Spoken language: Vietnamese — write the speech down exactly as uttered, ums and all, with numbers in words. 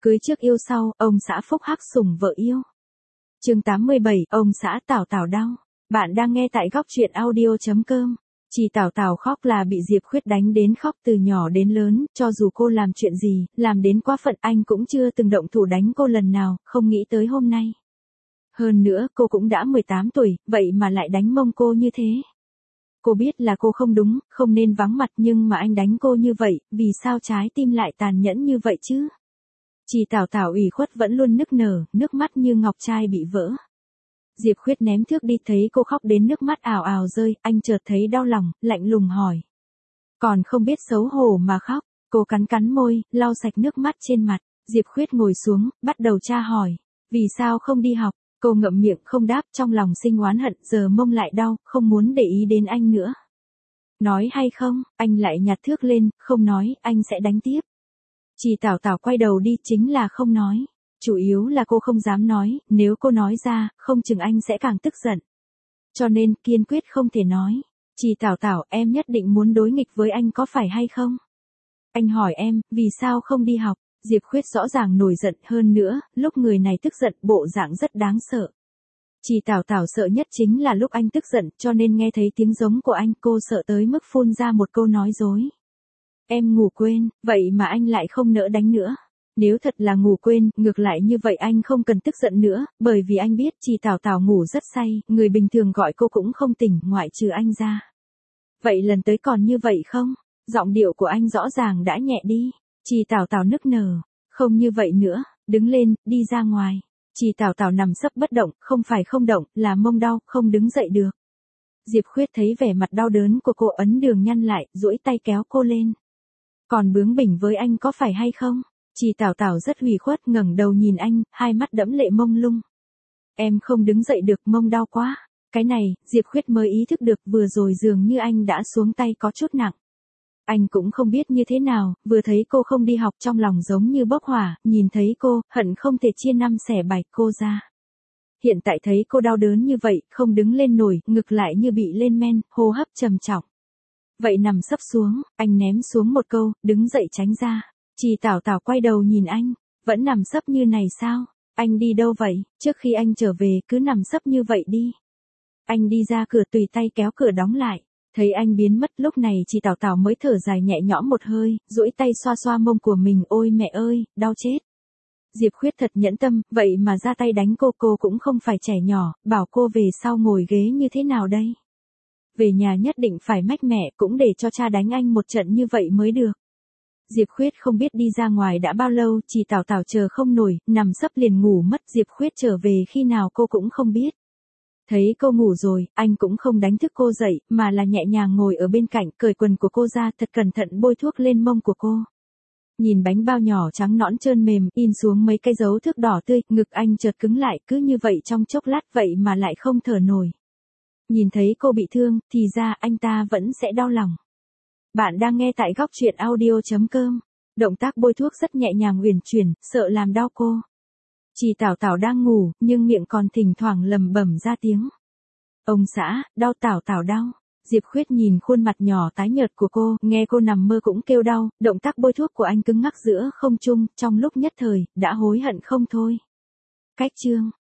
Cưới trước yêu sau, ông xã phúc hắc sủng vợ yêu. Chương tám mươi bảy, ông xã Tảo Tảo đau. Bạn đang nghe tại góc truyện audio chấm com. Chị Tảo Tảo khóc là bị Diệp Khuyết đánh đến khóc từ nhỏ đến lớn, cho dù cô làm chuyện gì, làm đến quá phận anh cũng chưa từng động thủ đánh cô lần nào, không nghĩ tới hôm nay. Hơn nữa cô cũng đã mười tám tuổi, vậy mà lại đánh mông cô như thế. Cô biết là cô không đúng, không nên vắng mặt nhưng mà anh đánh cô như vậy, vì sao trái tim lại tàn nhẫn như vậy chứ? Chị Tảo Tảo ủy khuất vẫn luôn nức nở, nước mắt như ngọc trai bị vỡ. Diệp Khuyết ném thước đi thấy cô khóc đến nước mắt ào ào rơi, anh chợt thấy đau lòng, lạnh lùng hỏi. Còn không biết xấu hổ mà khóc, cô cắn cắn môi, lau sạch nước mắt trên mặt. Diệp Khuyết ngồi xuống, bắt đầu tra hỏi. Vì sao không đi học? Cô ngậm miệng không đáp, trong lòng sinh oán hận, giờ mông lại đau, không muốn để ý đến anh nữa. Nói hay không, anh lại nhặt thước lên, không nói, anh sẽ đánh tiếp. Chị Tảo Tảo quay đầu đi chính là không nói. Chủ yếu là cô không dám nói, nếu cô nói ra, không chừng anh sẽ càng tức giận. Cho nên kiên quyết không thể nói. Chị Tảo Tảo, em nhất định muốn đối nghịch với anh có phải hay không? Anh hỏi em, vì sao không đi học? Diệp Khuyết rõ ràng nổi giận hơn nữa, lúc người này tức giận bộ dạng rất đáng sợ. Chị Tảo Tảo sợ nhất chính là lúc anh tức giận, cho nên nghe thấy tiếng giống của anh cô sợ tới mức phun ra một câu nói dối. Em ngủ quên, vậy mà anh lại không nỡ đánh nữa. Nếu thật là ngủ quên, ngược lại như vậy anh không cần tức giận nữa, bởi vì anh biết chị Tảo Tảo ngủ rất say, người bình thường gọi cô cũng không tỉnh, ngoại trừ anh ra. Vậy lần tới còn như vậy không? Giọng điệu của anh rõ ràng đã nhẹ đi. Chị Tảo Tảo nức nở. Không như vậy nữa, đứng lên, đi ra ngoài. Chị Tảo Tảo nằm sấp bất động, không phải không động, là mông đau, không đứng dậy được. Diệp Khuyết thấy vẻ mặt đau đớn của cô ấn đường nhăn lại, duỗi tay kéo cô lên. Còn bướng bỉnh với anh có phải hay không? Chị Tảo Tảo rất ủy khuất ngẩng đầu nhìn anh, hai mắt đẫm lệ mông lung. Em không đứng dậy được, mông đau quá. Cái này, Diệp Khuyết mới ý thức được vừa rồi dường như anh đã xuống tay có chút nặng. Anh cũng không biết như thế nào, vừa thấy cô không đi học trong lòng giống như bốc hỏa, nhìn thấy cô, hận không thể chia năm xẻ bảy cô ra. Hiện tại thấy cô đau đớn như vậy, không đứng lên nổi, ngực lại như bị lên men, hô hấp trầm trọng. Vậy nằm sấp xuống, anh ném xuống một câu, đứng dậy tránh ra. Chị Tảo Tảo quay đầu nhìn anh, vẫn nằm sấp như này sao? Anh đi đâu vậy? Trước khi anh trở về cứ nằm sấp như vậy đi. Anh đi ra cửa tùy tay kéo cửa đóng lại. Thấy anh biến mất lúc này chị Tảo Tảo mới thở dài nhẹ nhõm một hơi, duỗi tay xoa xoa mông của mình, ôi mẹ ơi, đau chết. Diệp Khuyết thật nhẫn tâm, vậy mà ra tay đánh cô, cô cũng không phải trẻ nhỏ, bảo cô về sau ngồi ghế như thế nào đây? Về nhà nhất định phải mách mẹ cũng để cho cha đánh anh một trận như vậy mới được. Diệp Khuyết không biết đi ra ngoài đã bao lâu, chị Tảo Tảo chờ không nổi, nằm sấp liền ngủ mất. Diệp Khuyết trở về khi nào cô cũng không biết. Thấy cô ngủ rồi, anh cũng không đánh thức cô dậy, mà là nhẹ nhàng ngồi ở bên cạnh, cởi quần của cô ra, thật cẩn thận bôi thuốc lên mông của cô. Nhìn bánh bao nhỏ trắng nõn trơn mềm, in xuống mấy cái dấu thước đỏ tươi, ngực anh chợt cứng lại, cứ như vậy trong chốc lát vậy mà lại không thở nổi. Nhìn thấy cô bị thương, thì ra anh ta vẫn sẽ đau lòng. Bạn đang nghe tại góc truyện audio chấm com. Động tác bôi thuốc rất nhẹ nhàng uyển chuyển, sợ làm đau cô. Chị Tảo Tảo đang ngủ, nhưng miệng còn thỉnh thoảng lầm bẩm ra tiếng. Ông xã, đau Tảo Tảo đau. Diệp Khuyết nhìn khuôn mặt nhỏ tái nhợt của cô, nghe cô nằm mơ cũng kêu đau, động tác bôi thuốc của anh cứng ngắc giữa không trung, trong lúc nhất thời, đã hối hận không thôi. Cách chương.